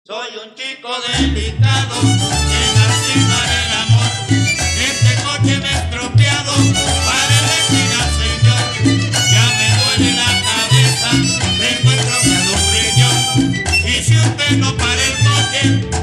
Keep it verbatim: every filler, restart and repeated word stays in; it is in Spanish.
Soy un chico delicado que nací para el amor. Este coche me he estropeado para elegir al Señor. Ya me duele la cabeza, tengo estropeado un riñón. Y si usted no para el coche,